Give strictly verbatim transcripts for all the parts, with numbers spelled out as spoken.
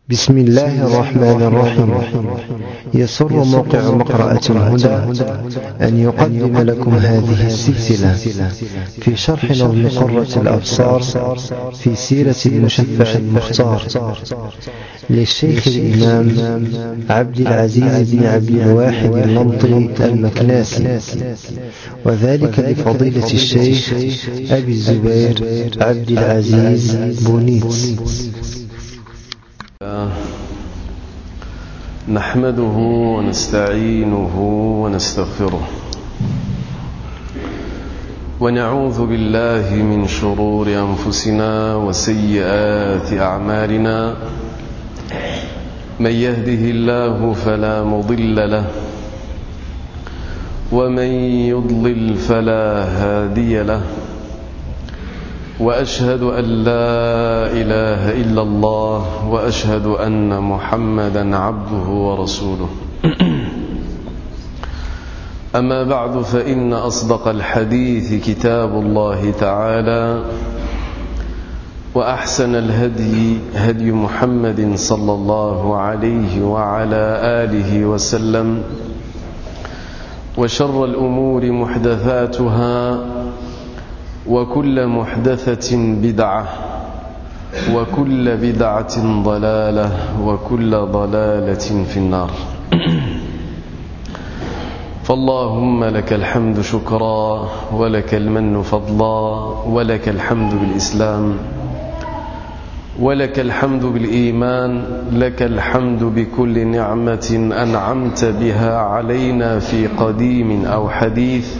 بسم الله الرحمن الرحيم. يسر موقع مقرأة الهدى أن يقدم لكم هذه السلسلة في شرح نظم قرة الأبصار في سيرة المشفع المختار للشيخ الإمام عبد العزيز بن عبد الواحد اللمطي المكناسي، وذلك لفضيلة الشيخ أبي الزبير عبد العزيز بونيت. نحمده ونستعينه ونستغفره ونعوذ بالله من شرور أنفسنا وسيئات أعمالنا. من يهده الله فلا مضل له ومن يضلل فلا هادي له، وأشهد أن لا إله إلا الله وأشهد أن محمدا عبده ورسوله. أما بعد، فإن أصدق الحديث كتاب الله تعالى، وأحسن الهدي هدي محمد صلى الله عليه وعلى آله وسلم، وشر الأمور محدثاتها، وكل محدثة بدعة، وكل بدعة ضلالة، وكل ضلالة في النار. فاللهم لك الحمد شكرا، ولك المن فضلا، ولك الحمد بالإسلام، ولك الحمد بالإيمان، لك الحمد بكل نعمة أنعمت بها علينا في قديم أو حديث،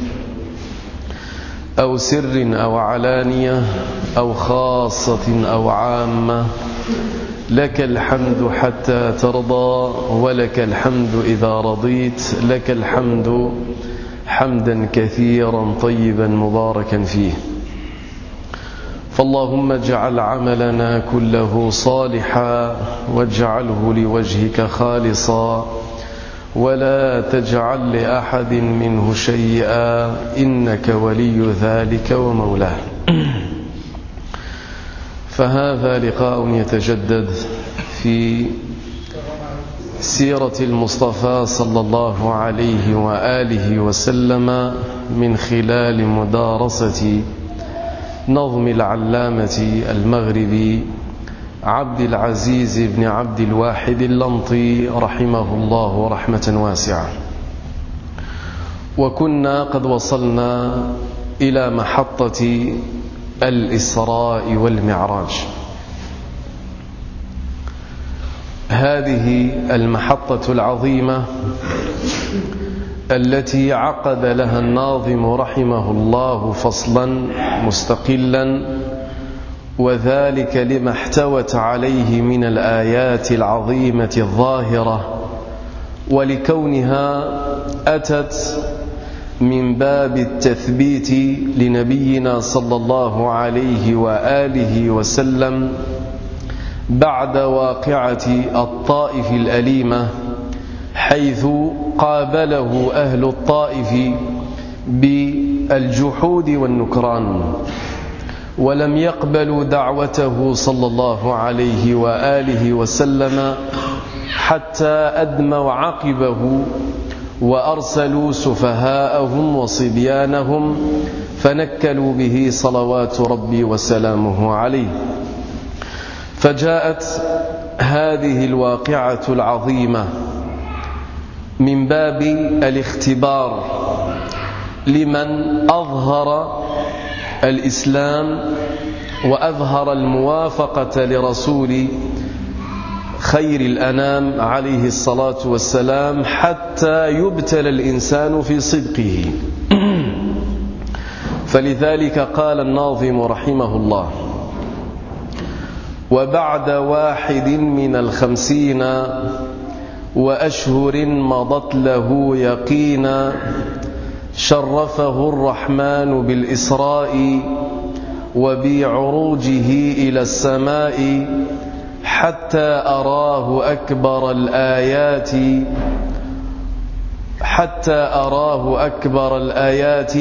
أو سر أو علانية، أو خاصة أو عامة. لك الحمد حتى ترضى، ولك الحمد إذا رضيت. لك الحمد حمدا كثيرا طيبا مباركا فيه. فاللهم اجعل عملنا كله صالحا، واجعله لوجهك خالصا، ولا تجعل لأحد منه شيئا، إنك ولي ذلك ومولاه. فهذا لقاء يتجدد في سيرة المصطفى صلى الله عليه وآله وسلم من خلال مدارسة نظم العلامة المغربي عبد العزيز بن عبد الواحد اللمطي رحمه الله رحمة واسعة. وكنا قد وصلنا إلى محطة الإسراء والمعراج. هذه المحطة العظيمة التي عقد لها الناظم رحمه الله فصلا مستقلا، وذلك لما احتوت عليه من الآيات العظيمة الظاهرة، ولكونها أتت من باب التثبيت لنبينا صلى الله عليه وآله وسلم بعد واقعة الطائف الأليمة، حيث قابله أهل الطائف بالجحود والنكران، ولم يقبلوا دعوته صلى الله عليه وآله وسلم حتى أدموا عقبه، وأرسلوا سفهاءهم وصبيانهم فنكلوا به صلوات ربي وسلامه عليه. فجاءت هذه الواقعة العظيمة من باب الاختبار لمن أظهر الإسلام وأظهر الموافقة لرسول خير الأنام عليه الصلاة والسلام، حتى يبتلى الإنسان في صدقه. فلذلك قال الناظم رحمه الله: وبعد واحد من الخمسين وأشهر مضت له يقينا، شرفه الرحمن بالإسراء وبعروجه إلى السماء، حتى أراه أكبر الآيات حتى أراه أكبر الآيات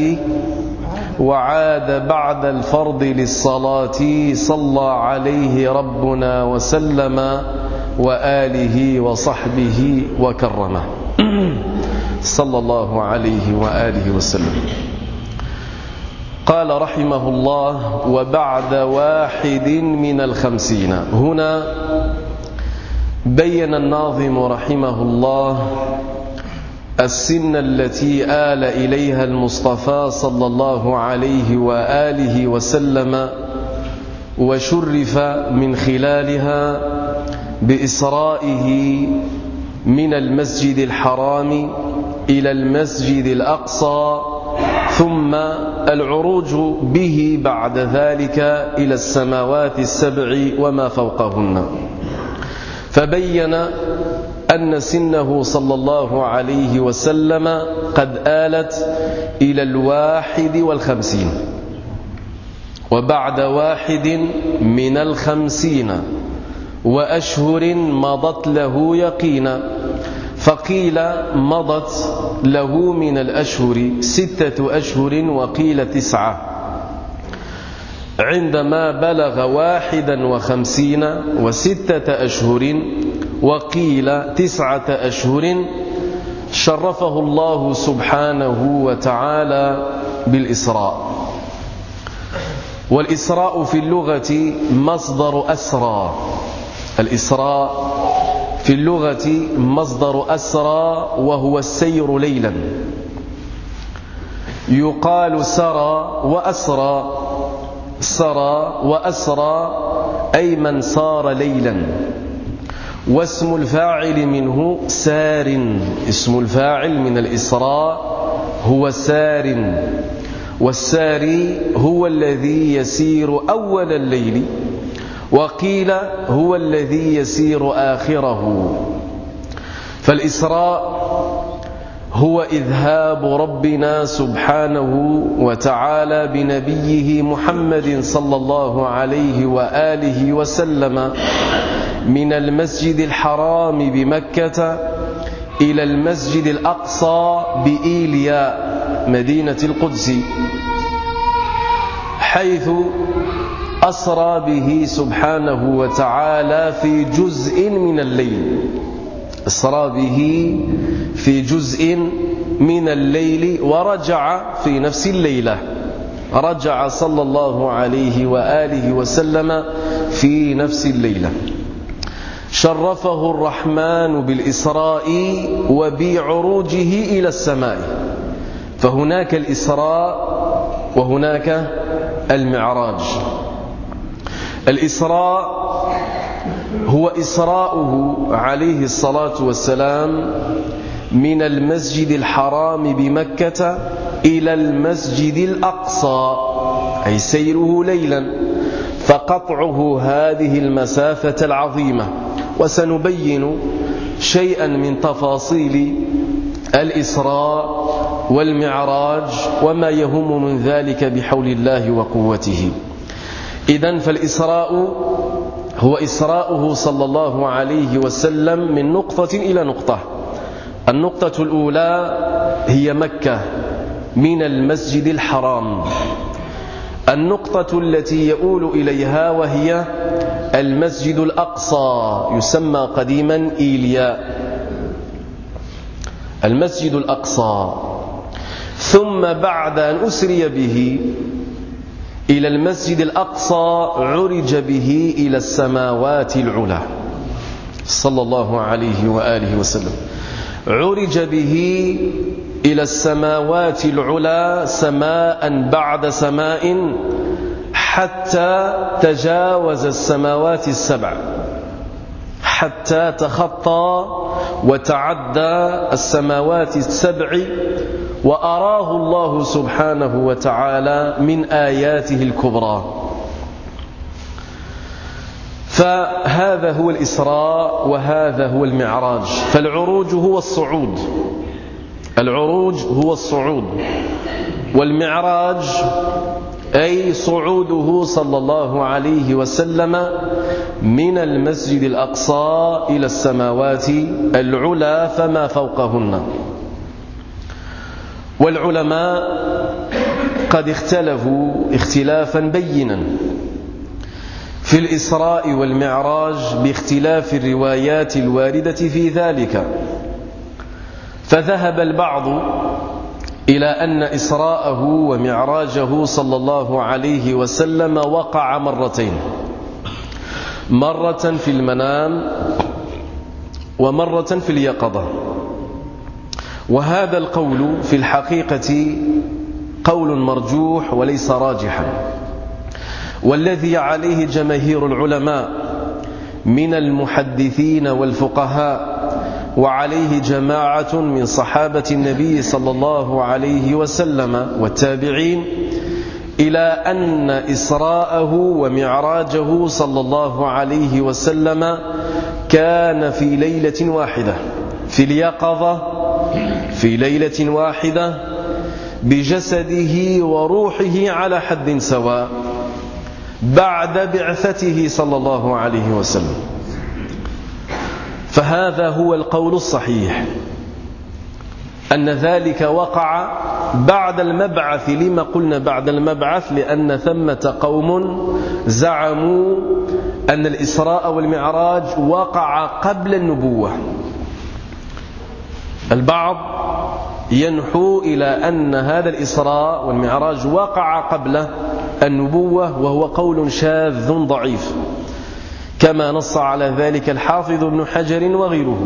وعاد بعد الفرض للصلاة، صلى عليه ربنا وسلم وآله وصحبه وكرمه صلى الله عليه وآله وسلم. قال رحمه الله: وبعد واحد من الخمسين. هنا بين الناظم رحمه الله السن التي آل إليها المصطفى صلى الله عليه وآله وسلم، وشرف من خلالها بإسرائه من المسجد الحرام إلى المسجد الأقصى، ثم العروج به بعد ذلك إلى السماوات السبع وما فوقهن. فبين أن سنه صلى الله عليه وسلم قد آلت إلى الواحد والخمسين. وبعد واحد من الخمسين وأشهر مضت له يقينا. فقيل مضت له من الأشهر ستة أشهر وقيل تسعة. عندما بلغ واحدا وخمسين وستة أشهر وقيل تسعة أشهر شرفه الله سبحانه وتعالى بالإسراء. والإسراء في اللغة مصدر أسرى. الإسراء في اللغة مصدر أسرى، وهو السير ليلا. يقال سرى وأسرى. سرى وأسرى أي من سار ليلا. واسم الفاعل منه سار. اسم الفاعل من الإسراء هو سار. والساري هو الذي يسير أول الليل، وقيل هو الذي يسير آخره. فالإسراء هو إذهاب ربنا سبحانه وتعالى بنبيه محمد صلى الله عليه وآله وسلم من المسجد الحرام بمكة إلى المسجد الأقصى بإيليا مدينة القدس، حيث أسرى به سبحانه وتعالى في جزء من الليل. أسرى به في جزء من الليل ورجع في نفس الليلة. رجع صلى الله عليه وآله وسلم في نفس الليلة. شرفه الرحمن بالإسراء وبعروجه إلى السماء. فهناك الإسراء وهناك المعراج. الإسراء هو إسراؤه عليه الصلاة والسلام من المسجد الحرام بمكة إلى المسجد الأقصى، أي سيره ليلا، فقطعه هذه المسافة العظيمة. وسنبين شيئا من تفاصيل الإسراء والمعراج وما يهم من ذلك بحول الله وقوته. إذن فالإسراء هو إسراؤه صلى الله عليه وسلم من نقطة إلى نقطة. النقطة الأولى هي مكة من المسجد الحرام. النقطة التي يؤول إليها وهي المسجد الأقصى، يسمى قديما إيليا، المسجد الأقصى. ثم بعد أن أسري به إلى المسجد الأقصى عرج به إلى السماوات العلى صلى الله عليه وآله وسلم. عرج به إلى السماوات العلى سماء بعد سماء حتى تجاوز السماوات السبع، حتى تخطى وتعدى السماوات السبع، وأراه الله سبحانه وتعالى من آياته الكبرى. فهذا هو الإسراء وهذا هو المعراج. فالعروج هو الصعود، العروج هو الصعود، والمعراج أي صعوده صلى الله عليه وسلم من المسجد الأقصى إلى السماوات العلى فما فوقهن. والعلماء قد اختلفوا اختلافا بينا في الإسراء والمعراج باختلاف الروايات الواردة في ذلك. فذهب البعض إلى أن إسراءه ومعراجه صلى الله عليه وسلم وقع مرتين، مرة في المنام ومرة في اليقظة. وهذا القول في الحقيقة قول مرجوح وليس راجحا، والذي عليه جماهير العلماء من المحدثين والفقهاء، وعليه جماعة من صحابة النبي صلى الله عليه وسلم والتابعين، إلى أن إسراءه ومعراجه صلى الله عليه وسلم كان في ليلة واحدة، في اليقظة في ليلة واحدة، بجسده وروحه على حد سواء، بعد بعثته صلى الله عليه وسلم. فهذا هو القول الصحيح، أن ذلك وقع بعد المبعث. لما قلنا بعد المبعث؟ لأن ثمة قوم زعموا أن الإسراء والمعراج وقع قبل النبوة. البعض ينحو إلى أن هذا الإسراء والمعراج وقع قبل النبوة، وهو قول شاذ ضعيف، كما نص على ذلك الحافظ ابن حجر وغيره.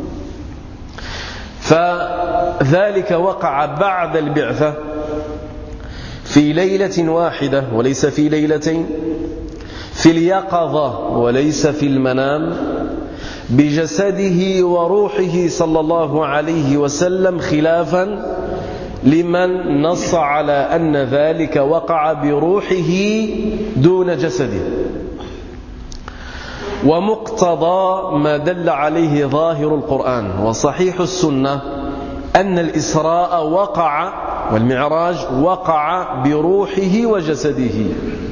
فذلك وقع بعد البعثة في ليلة واحدة وليس في ليلتين، في اليقظة وليس في المنام، بجسده وروحه صلى الله عليه وسلم، خلافا لمن نص على أن ذلك وقع بروحه دون جسده. ومقتضى ما دل عليه ظاهر القرآن وصحيح السنة أن الإسراء وقع والمعراج وقع بروحه وجسده.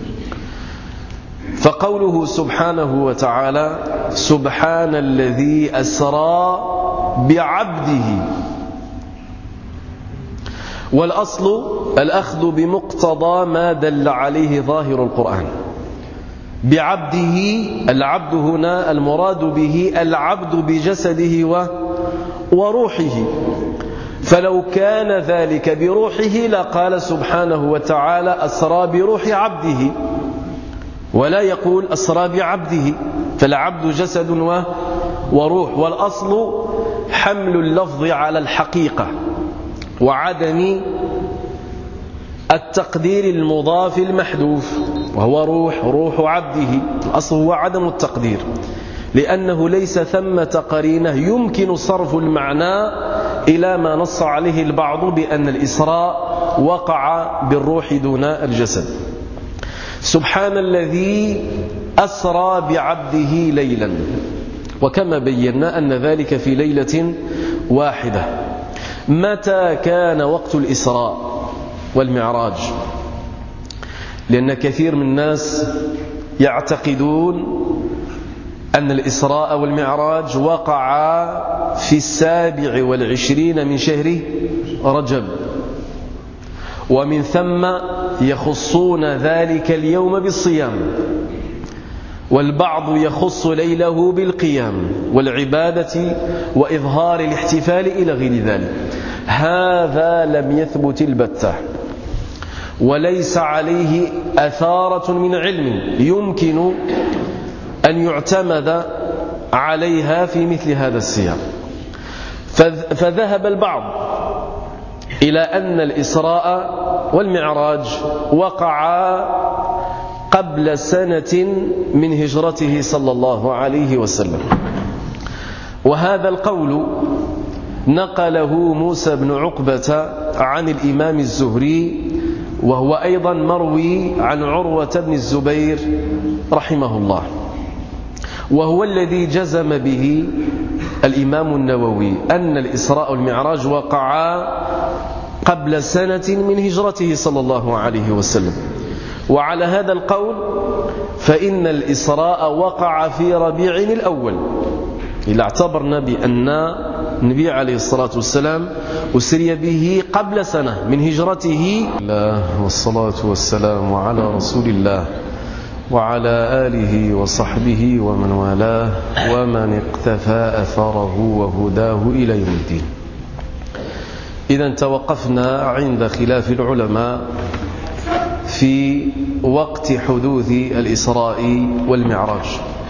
فقوله سبحانه وتعالى: سبحان الذي أسرى بعبده، والأصل الأخذ بمقتضى ما دل عليه ظاهر القرآن. بعبده، العبد هنا المراد به العبد بجسده وروحه، فلو كان ذلك بروحه لقال سبحانه وتعالى أسرى بروح عبده، ولا يقول أسرى بعبده، فالعبد جسد وروح. والأصل حمل اللفظ على الحقيقة وعدم التقدير المضاف المحذوف، وهو روح روح عبده. الأصل هو عدم التقدير، لأنه ليس ثمة قرينة يمكن صرف المعنى إلى ما نص عليه البعض بأن الإسراء وقع بالروح دون الجسد. سبحان الذي أسرى بعبده ليلا، وكما بينا أن ذلك في ليلة واحدة. متى كان وقت الإسراء والمعراج؟ لأن كثير من الناس يعتقدون أن الإسراء والمعراج وقع في السابع والعشرين من شهر رجب، ومن ثم يخصون ذلك اليوم بالصيام، والبعض يخص ليله بالقيام والعبادة وإظهار الاحتفال إلى غير ذلك. هذا لم يثبت البتة، وليس عليه أثارة من علم يمكن أن يعتمد عليها في مثل هذا السياق. فذهب البعض إلى أن الإسراء والمعراج وقعا قبل سنة من هجرته صلى الله عليه وسلم، وهذا القول نقله موسى بن عقبة عن الإمام الزهري، وهو أيضا مروي عن عروة بن الزبير رحمه الله، وهو الذي جزم به الإمام النووي أن الإسراء والمعراج وقعا قبل سنة من هجرته صلى الله عليه وسلم. وعلى هذا القول فإن الإسراء وقع في ربيع الأول، إذا اعتبرنا بأن النبي عليه الصلاة والسلام أسري به قبل سنة من هجرته. الله والصلاة والسلام على رسول الله وعلى آله وصحبه ومن والاه ومن اقتفى أثره وهداه إلى يوم الدين. إذن توقفنا عند خلاف العلماء في وقت حدوث الإسراء والمعراج،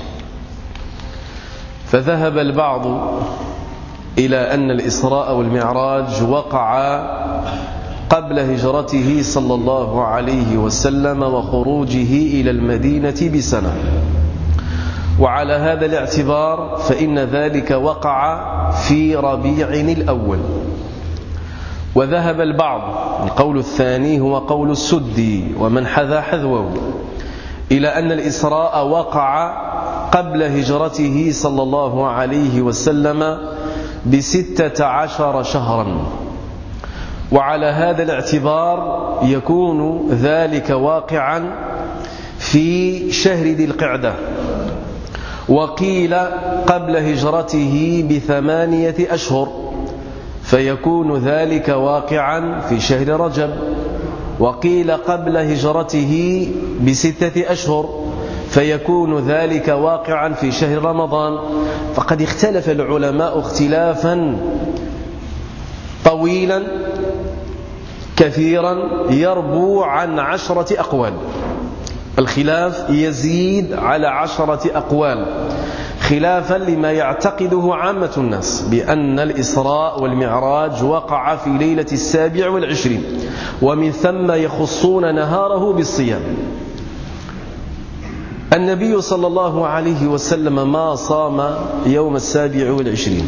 فذهب البعض إلى أن الإسراء والمعراج وقع قبل هجرته صلى الله عليه وسلم وخروجه إلى المدينة بسنة، وعلى هذا الاعتبار فإن ذلك وقع في ربيع الأول. وذهب البعض، القول الثاني هو قول السدي ومن حذا حذوه، إلى أن الإسراء وقع قبل هجرته صلى الله عليه وسلم بستة عشر شهرا، وعلى هذا الاعتبار يكون ذلك واقعا في شهر ذي القعدة، وقيل قبل هجرته بثمانية أشهر فيكون ذلك واقعا في شهر رجب، وقيل قبل هجرته بستة أشهر فيكون ذلك واقعا في شهر رمضان. فقد اختلف العلماء اختلافا طويلا كثيرا يربو عن عشرة أقوال، الخلاف يزيد على عشرة أقوال، خلافا لما يعتقده عامة الناس بأن الإسراء والمعراج وقع في ليلة السابع والعشرين، ومن ثم يخصون نهاره بالصيام. النبي صلى الله عليه وسلم ما صام يوم السابع والعشرين،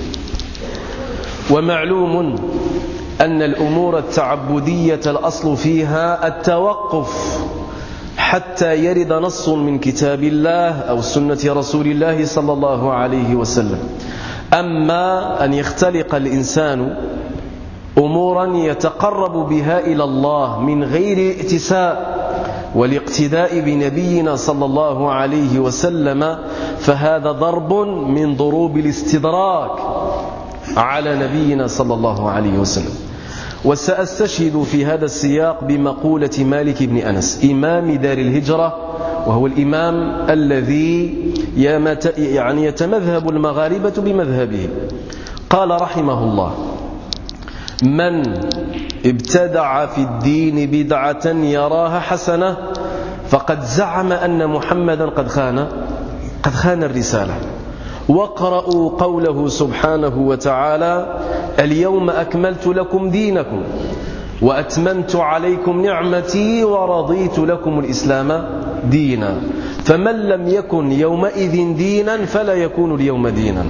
ومعلوم أن الأمور التعبدية الأصل فيها التوقف حتى يرد نص من كتاب الله أو سنة رسول الله صلى الله عليه وسلم. أما أن يختلق الإنسان أمورا يتقرب بها إلى الله من غير ائتساء والاقتداء بنبينا صلى الله عليه وسلم، فهذا ضرب من ضروب الاستدراك على نبينا صلى الله عليه وسلم. وسأستشهد في هذا السياق بمقولة مالك بن أنس إمام دار الهجرة، وهو الإمام الذي يعني يتمذهب المغاربة بمذهبه. قال رحمه الله: من ابتدع في الدين بدعة يراها حسنة فقد زعم أن محمدا قد خان قد خان الرسالة. واقرأوا قوله سبحانه وتعالى: اليوم أكملت لكم دينكم وأتممت عليكم نعمتي ورضيت لكم الإسلام دينا، فمن لم يكن يومئذ دينا فلا يكون اليوم دينا.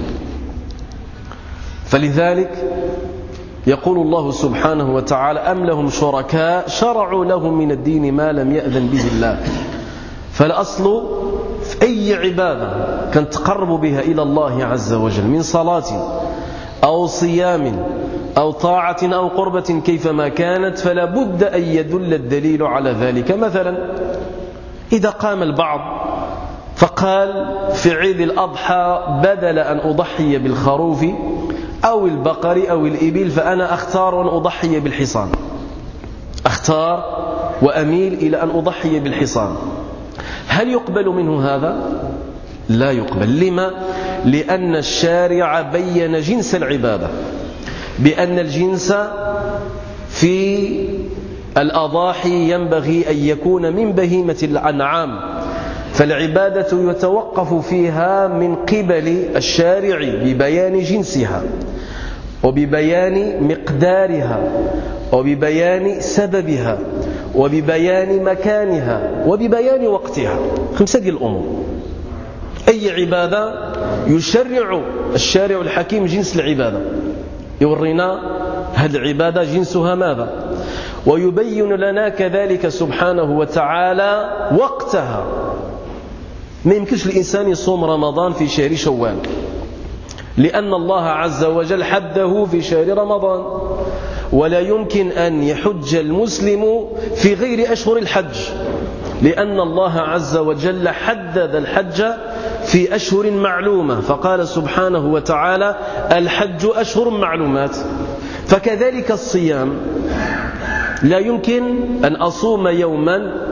فلذلك يقول الله سبحانه وتعالى: أم لهم شركاء شرعوا لهم من الدين ما لم يأذن به الله. فالأصل في أي عبادة كان تقرب بها إلى الله عز وجل من صلاة أو صيام أو طاعة أو قربة كيفما كانت، فلا بد أن يدل الدليل على ذلك. مثلا إذا قام البعض فقال في عيد الأضحى بدل أن أضحي بالخروف أو البقر أو الإبل فأنا أختار أن أضحي بالحصان، أختار وأميل إلى أن أضحي بالحصان، هل يقبل منه هذا؟ لا يقبل. لما؟ لأن الشارع بين جنس العبادة بأن الجنس في الأضاحي ينبغي أن يكون من بهيمة الأنعام، فالعبادة يتوقف فيها من قبل الشارع ببيان جنسها وببيان مقدارها وببيان سببها وببيان مكانها وببيان وقتها. خمسة دي الأمور. أي عبادة يشرع الشارع الحكيم جنس العبادة، يورينا هذه العبادة جنسها ماذا، ويبين لنا كذلك سبحانه وتعالى وقتها. ما يمكنش الإنسان يصوم رمضان في شهر شوال، لأن الله عز وجل حده في شهر رمضان، ولا يمكن أن يحج المسلم في غير أشهر الحج، لأن الله عز وجل حدد الحج في أشهر معلومة، فقال سبحانه وتعالى: الحج أشهر معلومات. فكذلك الصيام لا يمكن أن أصوم يوما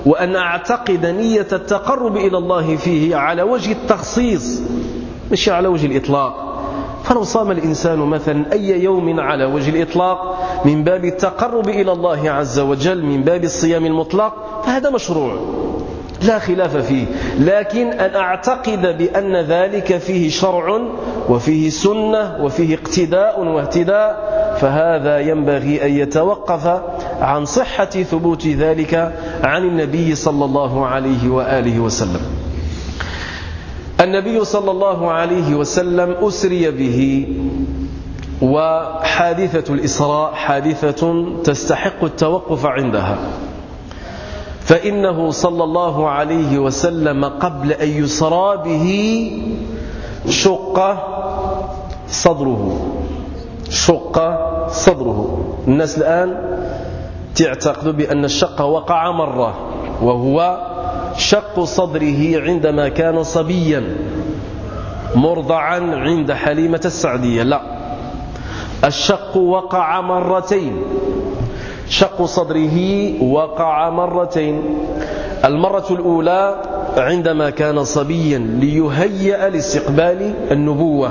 وأن أعتقد نية التقرب إلى الله فيه على وجه التخصيص مش على وجه الإطلاق. فلو صام الإنسان مثلا أي يوم على وجه الإطلاق من باب التقرب إلى الله عز وجل من باب الصيام المطلق فهذا مشروع لا خلاف فيه، لكن أن أعتقد بأن ذلك فيه شرع وفيه سنة وفيه اقتداء واهتداء فهذا ينبغي أن يتوقف عن صحة ثبوت ذلك عن النبي صلى الله عليه وآله وسلم. النبي صلى الله عليه وسلم أسري به، وحادثة الإسراء حادثة تستحق التوقف عندها، فإنه صلى الله عليه وسلم قبل أن يسرى به شق صدره شق صدره. الناس الآن تعتقد بأن الشق وقع مرة، وهو شق صدره عندما كان صبيا مرضعا عند حليمة السعدية. لا، الشق وقع مرتين، شق صدره وقع مرتين. المرة الأولى عندما كان صبيا ليهيأ لاستقبال النبوة،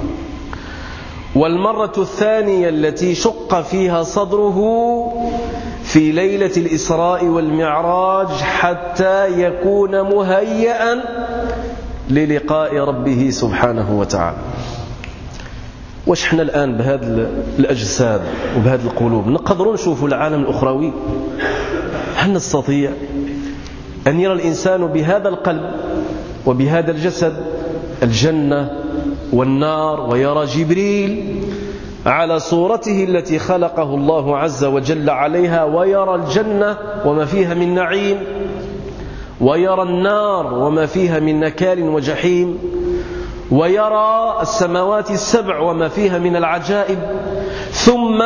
والمرة الثانية التي شق فيها صدره في ليلة الإسراء والمعراج حتى يكون مهيئا للقاء ربه سبحانه وتعالى. واش احنا الآن بهذه الأجساد وبهذه القلوب نقدرون نشوفوا العالم الأخروي؟ هل نستطيع أن يرى الإنسان بهذا القلب وبهذا الجسد الجنة والنار، ويرى جبريل على صورته التي خلقه الله عز وجل عليها، ويرى الجنة وما فيها من نعيم، ويرى النار وما فيها من نكال وجحيم، ويرى السماوات السبع وما فيها من العجائب، ثم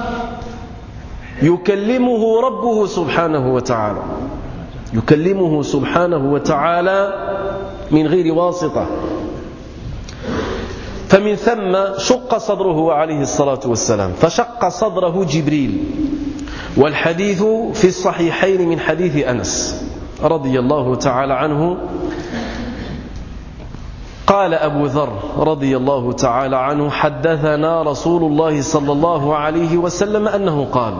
يكلمه ربه سبحانه وتعالى يكلمه سبحانه وتعالى من غير واسطة. فمن ثم شق صدره عليه الصلاة والسلام، فشق صدره جبريل. والحديث في الصحيحين من حديث أنس رضي الله تعالى عنه قال أبو ذر رضي الله تعالى عنه: حدثنا رسول الله صلى الله عليه وسلم أنه قال: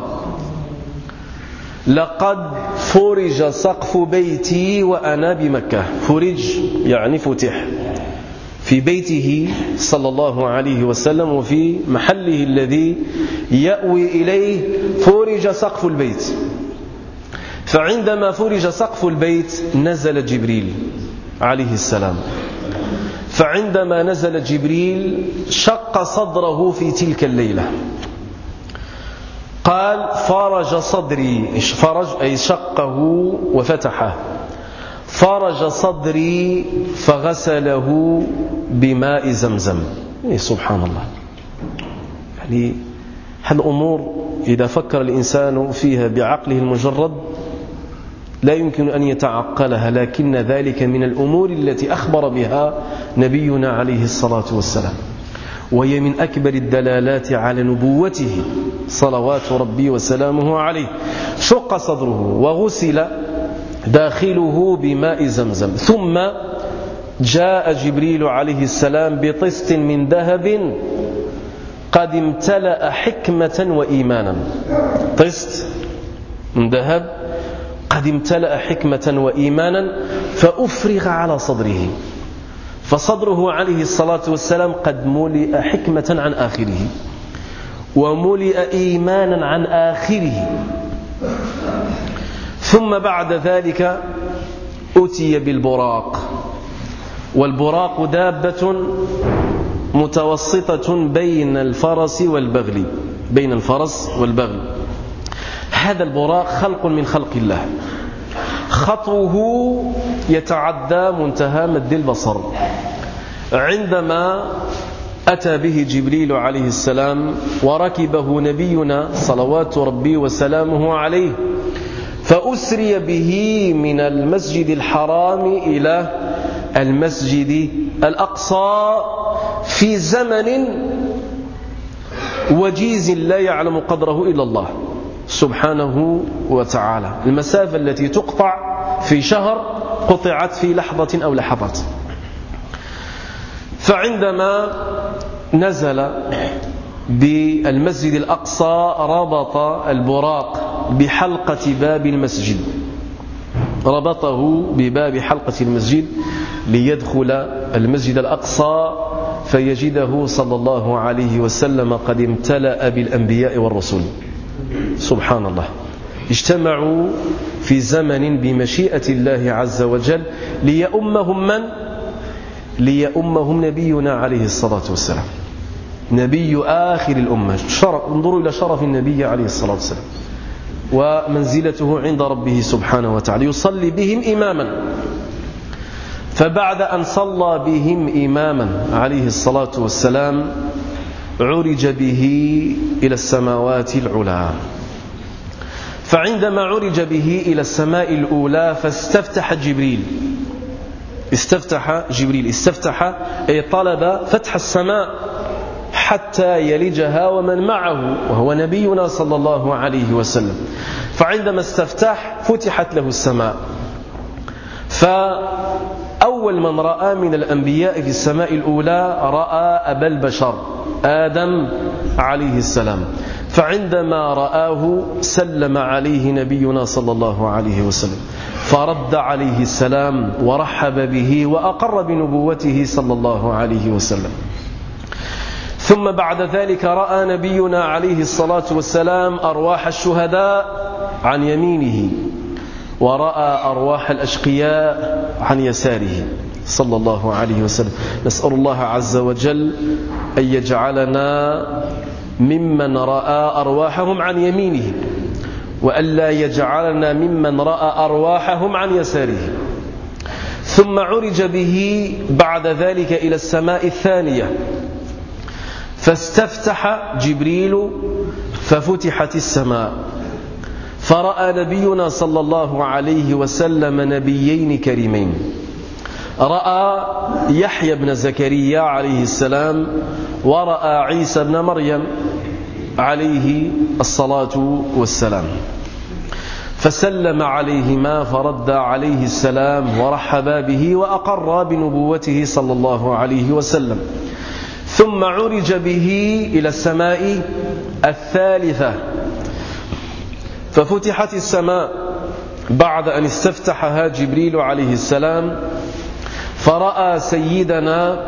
لقد فرج سقف بيتي وأنا بمكة. فرج يعني فتح في بيته صلى الله عليه وسلم وفي محله الذي يأوي إليه فرج سقف البيت. فعندما فرج سقف البيت نزل جبريل عليه السلام، فعندما نزل جبريل شق صدره في تلك الليلة. قال: فرج صدري، فرج أي شقه وفتحه، فرج صدري فغسله بماء زمزم. إيه سبحان الله. يعني هذه الأمور إذا فكر الإنسان فيها بعقله المجرد لا يمكن أن يتعقلها، لكن ذلك من الأمور التي أخبر بها نبينا عليه الصلاة والسلام، وهي من أكبر الدلالات على نبوته صلوات ربي وسلامه عليه. شق صدره وغسل داخله بماء زمزم، ثم جاء جبريل عليه السلام بطست من ذهب قد امتلأ حكمة وإيمانا. طست من ذهب قد امتلأ حكمة وإيمانا، فأفرغ على صدره، فصدره عليه الصلاة والسلام قد ملئ حكمة عن آخره وملئ إيمانا عن آخره. ثم بعد ذلك أتي بالبراق، والبراق دابة متوسطة بين الفرس والبغل بين الفرس والبغل. هذا البراق خلق من خلق الله، خطوه يتعدى منتهى مد البصر. عندما أتى به جبريل عليه السلام وركبه نبينا صلوات ربي وسلامه عليه، فأسري به من المسجد الحرام إلى المسجد الأقصى في زمن وجيز لا يعلم قدره إلا الله سبحانه وتعالى. المسافة التي تقطع في شهر قطعت في لحظة أو لحظات. فعندما نزل بالمسجد الأقصى ربط البراق بحلقة باب المسجد، ربطه بباب حلقة المسجد ليدخل المسجد الأقصى فيجده صلى الله عليه وسلم قد امتلأ بالأنبياء والرسل. سبحان الله، اجتمعوا في زمن بمشيئة الله عز وجل ليؤمهم من؟ ليؤمهم نبينا عليه الصلاة والسلام، نبي آخر الأمة. شرف، انظروا إلى شرف النبي عليه الصلاة والسلام ومنزلته عند ربه سبحانه وتعالى، يصلي بهم إماما. فبعد أن صلى بهم إماما عليه الصلاة والسلام عرج به إلى السماوات العلى. فعندما عرج به إلى السماء الأولى فاستفتح جبريل، استفتح جبريل استفتح أي طلب فتح السماء حتى يلجها ومن معه، وهو نبينا صلى الله عليه وسلم. فعندما استفتح فتحت له السماء، فأول من رأى من الأنبياء في السماء الأولى رأى أبا البشر آدم عليه السلام. فعندما رآه سلم عليه نبينا صلى الله عليه وسلم، فرد عليه السلام ورحب به وأقر بنبوته صلى الله عليه وسلم. ثم بعد ذلك رأى نبينا عليه الصلاة والسلام أرواح الشهداء عن يمينه، ورأى أرواح الأشقياء عن يساره صلى الله عليه وسلم. نسأل الله عز وجل أن يجعلنا ممن رأى أرواحهم عن يمينه، وألا يجعلنا ممن رأى أرواحهم عن يساره. ثم عرج به بعد ذلك إلى السماء الثانية، فاستفتح جبريل ففتحت السماء، فرأى نبينا صلى الله عليه وسلم نبيين كريمين. رأى يحيى بن زكريا عليه السلام، ورأى عيسى بن مريم عليه الصلاة والسلام. فسلم عليهما فرد عليه السلام ورحب به وأقر بنبوته صلى الله عليه وسلم. ثم عرج به إلى السماء الثالثة، ففتحت السماء بعد أن استفتحها جبريل عليه السلام، فرأى سيدنا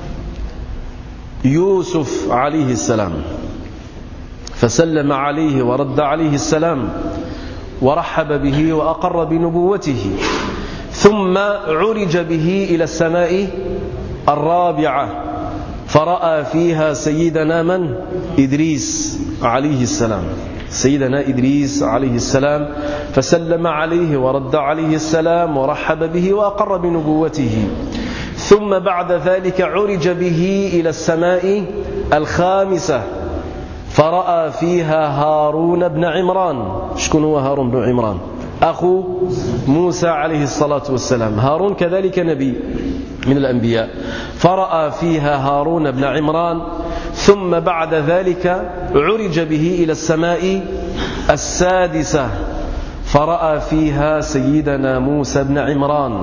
يوسف عليه السلام، فسلم عليه ورد عليه السلام ورحب به وأقر بنبوته. ثم عرج به إلى السماء الرابعة، فرأى فيها سيدنا من؟ إدريس عليه السلام، سيدنا إدريس عليه السلام، فسلم عليه ورد عليه السلام ورحب به وأقر بنبوته. ثم بعد ذلك عرج به إلى السماء الخامسة، فرأى فيها هارون بن عمران. شكون هو هارون بن عمران؟ أخو موسى عليه الصلاة والسلام. هارون كذلك نبي من الأنبياء، فرأى فيها هارون بن عمران. ثم بعد ذلك عرج به إلى السماء السادسة، فرأى فيها سيدنا موسى بن عمران،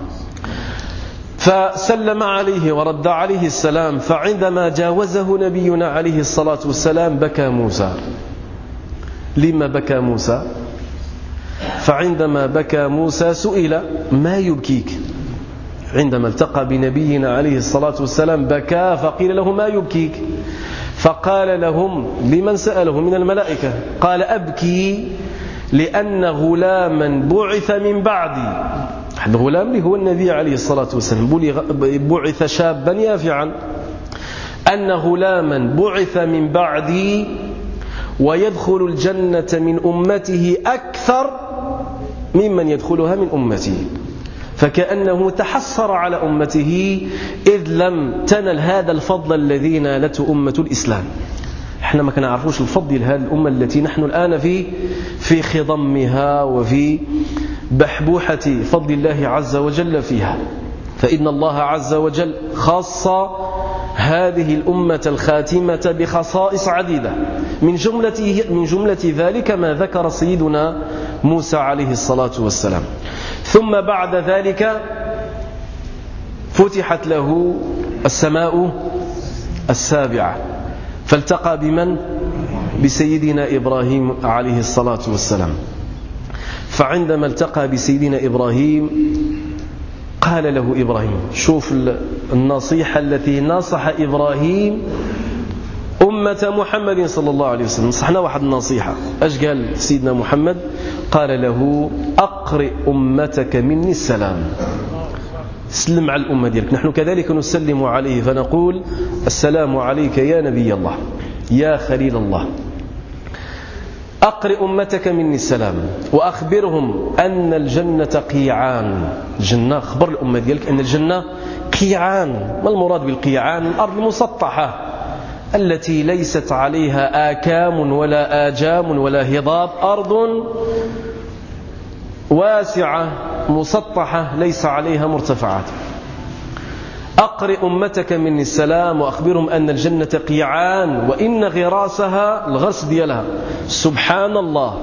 فسلم عليه ورد عليه السلام. فعندما جاوزه نبينا عليه الصلاة والسلام بكى موسى. لما بكى موسى؟ فعندما بكى موسى سئل: ما يبكيك؟ عندما التقى بنبينا عليه الصلاة والسلام بكى، فقيل له: ما يبكيك؟ فقال لهم: لمن سأله من الملائكة؟ قال: أبكي لأن غلاما بعث من بعدي. الغلام اللي هو النبي عليه الصلاة والسلام بعث شابا يافعا، أن غلاما بعث من بعدي ويدخل الجنة من أمته أكثر ممن يدخلها من أمته. فكأنه تحسر على أمته إذ لم تنل هذا الفضل الذي نالته أمة الإسلام. احنا ما كنعرفوش الفضل هذه الأمة التي نحن الآن في في خضمها وفي بحبوحة فضل الله عز وجل فيها. فإن الله عز وجل خاص هذه الأمة الخاتمة بخصائص عديدة، من جملة من جملة ذلك ما ذكر سيدنا موسى عليه الصلاة والسلام. ثم بعد ذلك فتحت له السماء السابعة فالتقى بمن؟ بسيدنا إبراهيم عليه الصلاة والسلام. فعندما التقى بسيدنا إبراهيم قال له إبراهيم، شوف النصيحة التي نصح إبراهيم أمة محمد صلى الله عليه وسلم. نصحنا واحد النصيحة، اش قال سيدنا محمد؟ قال له أقرئ أمتك مني السلام. سلم على الأمة ديالك. نحن كذلك نسلم عليه فنقول السلام عليك يا نبي الله يا خليل الله. أقرئ أمتك مني السلام وأخبرهم أن الجنة قيعان. الجنة، خبر الأمة ديالك أن الجنة قيعان. ما المراد بالقيعان؟ الأرض المسطحة التي ليست عليها آكام ولا آجام ولا هضاب، أرض واسعة مسطحة ليس عليها مرتفعات. أقرئ أمتك مني السلام وأخبرهم أن الجنة قيعان وإن غراسها، الغرس ديالها، سبحان الله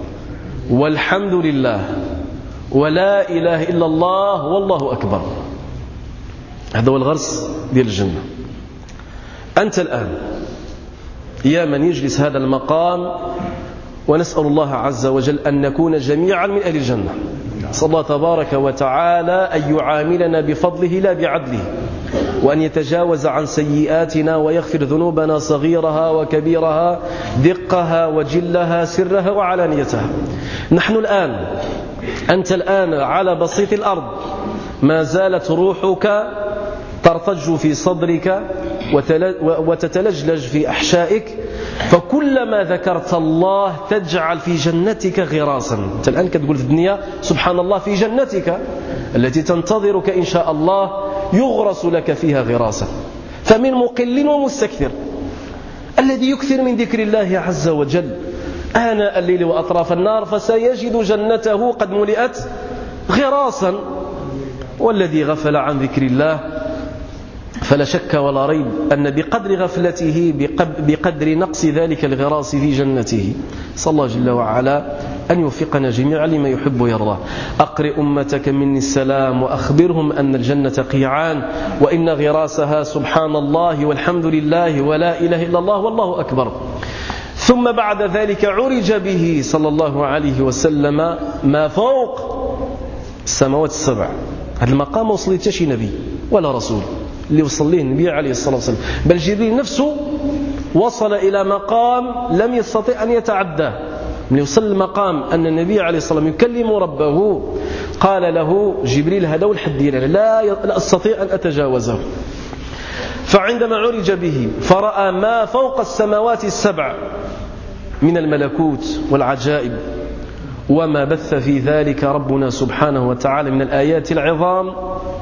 والحمد لله ولا إله إلا الله والله أكبر. هذا هو الغرس ديال الجنة. أنت الآن يا من يجلس هذا المقام، ونسأل الله عز وجل أن نكون جميعا من أهل الجنة. نسأل الله تبارك وتعالى أن يعاملنا بفضله لا بعدله، وأن يتجاوز عن سيئاتنا ويغفر ذنوبنا صغيرها وكبيرها، دقها وجلها، سرها وعلانيتها. نحن الآن، أنت الآن على بسيط الأرض، ما زالت روحك ترتج في صدرك وتتلجلج في أحشائك، فكلما ذكرت الله تجعل في جنتك غراسا. أنت الآن كتقول في الدنيا سبحان الله في جنتك التي تنتظرك إن شاء الله يغرس لك فيها غراسا. فمن مقل ومستكثر الذي يكثر من ذكر الله عز وجل آناء الليل وأطراف النار فسيجد جنته قد ملئت غراسا. والذي غفل عن ذكر الله فلا شك ولا ريب أن بقدر غفلته بقدر نقص ذلك الغراس في جنته. صلى الله جل وعلا أن يوفقنا جميعا لما يحب ويرضى. أقرئ أمتك مني السلام وأخبرهم أن الجنة قيعان وإن غراسها سبحان الله والحمد لله ولا إله إلا الله والله أكبر. ثم بعد ذلك عرج به صلى الله عليه وسلم ما فوق السماوات السبع. هذا المقام ما وصل ليه شي نبي ولا رسول اللي وصل له النبي عليه الصلاة والسلام، بل جبريل نفسه وصل إلى مقام لم يستطيع أن يتعداه. من يوصل المقام أن النبي عليه الصلاة والسلام يكلم ربه قال له جبريل هذا هو الحد ديالنا لا أستطيع أن أتجاوزه. فعندما عرج به فرأى ما فوق السماوات السبع من الملكوت والعجائب وما بث في ذلك ربنا سبحانه وتعالى من الآيات العظام،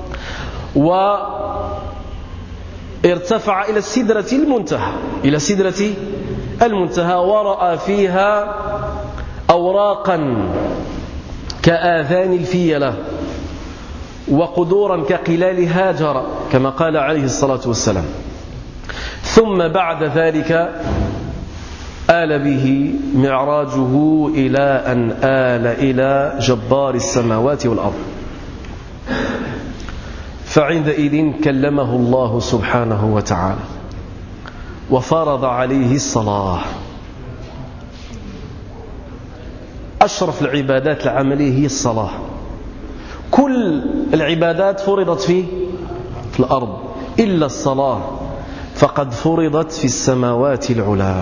وارتفع إلى السدرة المنتهى إلى سدرة المنتهى ورأى فيها أوراقا كآذان الفيلة وقدورا كقلال هاجر كما قال عليه الصلاة والسلام. ثم بعد ذلك آل به معراجه إلى أن آل إلى جبار السماوات والأرض. فعندئذ كلمه الله سبحانه وتعالى وفرض عليه الصلاة. أشرف العبادات العملية هي الصلاة. كل العبادات فرضت في في الأرض إلا الصلاة فقد فرضت في السماوات العلى.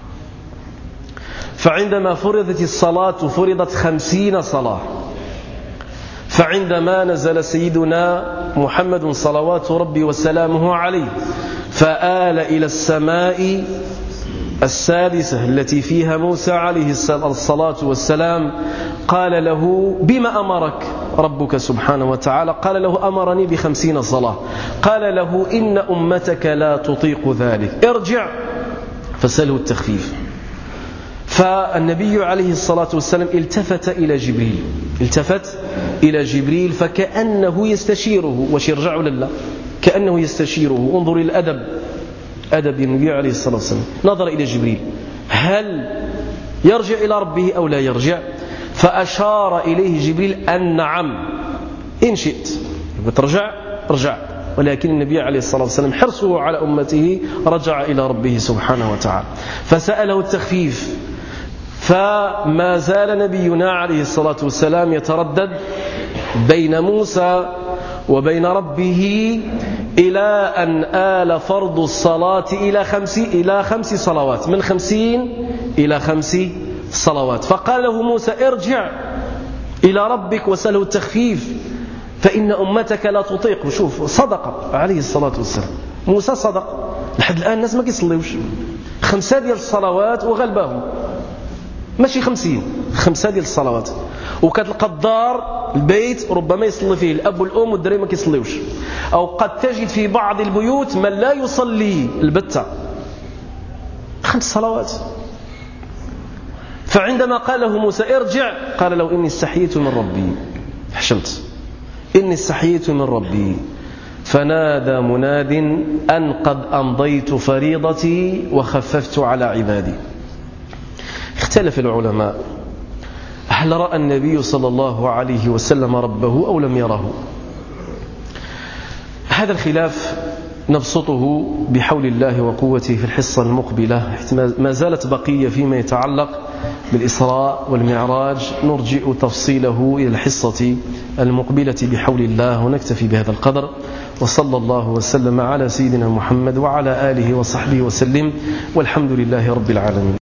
فعندما فرضت الصلاة فرضت خمسين صلاة. فعندما نزل سيدنا محمد صلوات ربي وسلامه عليه فآل إلى السماء السادسة التي فيها موسى عليه الصلاة والسلام قال له بما أمرك ربك سبحانه وتعالى؟ قال له أمرني بخمسين صلاة. قال له إن أمتك لا تطيق ذلك، ارجع فسأله التخفيف. فالنبي عليه الصلاة والسلام التفت إلى جبريل التفت إلى جبريل فكأنه يستشيره. واش يرجع ولا لا؟ كأنه يستشيره. انظر إلى الأدب، أدب النبي عليه الصلاة والسلام. نظر إلى جبريل هل يرجع إلى ربه أو لا يرجع؟ فأشار إليه جبريل أن نعم إن شئت ترجع رجع، ولكن النبي عليه الصلاة والسلام حرصه على أمته رجع إلى ربه سبحانه وتعالى فسأله التخفيف. فما زال نبينا عليه الصلاة والسلام يتردد بين موسى وبين ربه إلى أن آل فرض الصلاة إلى خمس إلى خمس صلوات، من خمسين إلى خمس صلوات. فقال له موسى ارجع إلى ربك وسأله التخفيف فإن أمتك لا تطيق. وشوف صدق عليه الصلاة والسلام، موسى صدق. لحد الآن الناس ما كيصليوش خمسة ديال الصلوات وغلبهم، ماشي خمسين، خمسة ديال الصلوات. وكتلقى الدار البيت ربما يصلي فيه الأب والأم والدري ما كيصليوش، أو قد تجد في بعض البيوت من لا يصلي البتة خمس صلوات. فعندما قال له موسى ارجع قال له إني استحييت من ربي، حشمت، إني استحييت من ربي. فنادى مناد أن قد أمضيت فريضتي وخففت على عبادي. اختلف العلماء هل رأى النبي صلى الله عليه وسلم ربه أو لم يره؟ هذا الخلاف نبسطه بحول الله وقوته في الحصة المقبلة، ما زالت بقية فيما يتعلق بالإسراء والمعراج، نرجئ تفصيله إلى الحصة المقبلة بحول الله، ونكتفي بهذا القدر. وصلى الله وسلم على سيدنا محمد وعلى آله وصحبه وسلم، والحمد لله رب العالمين.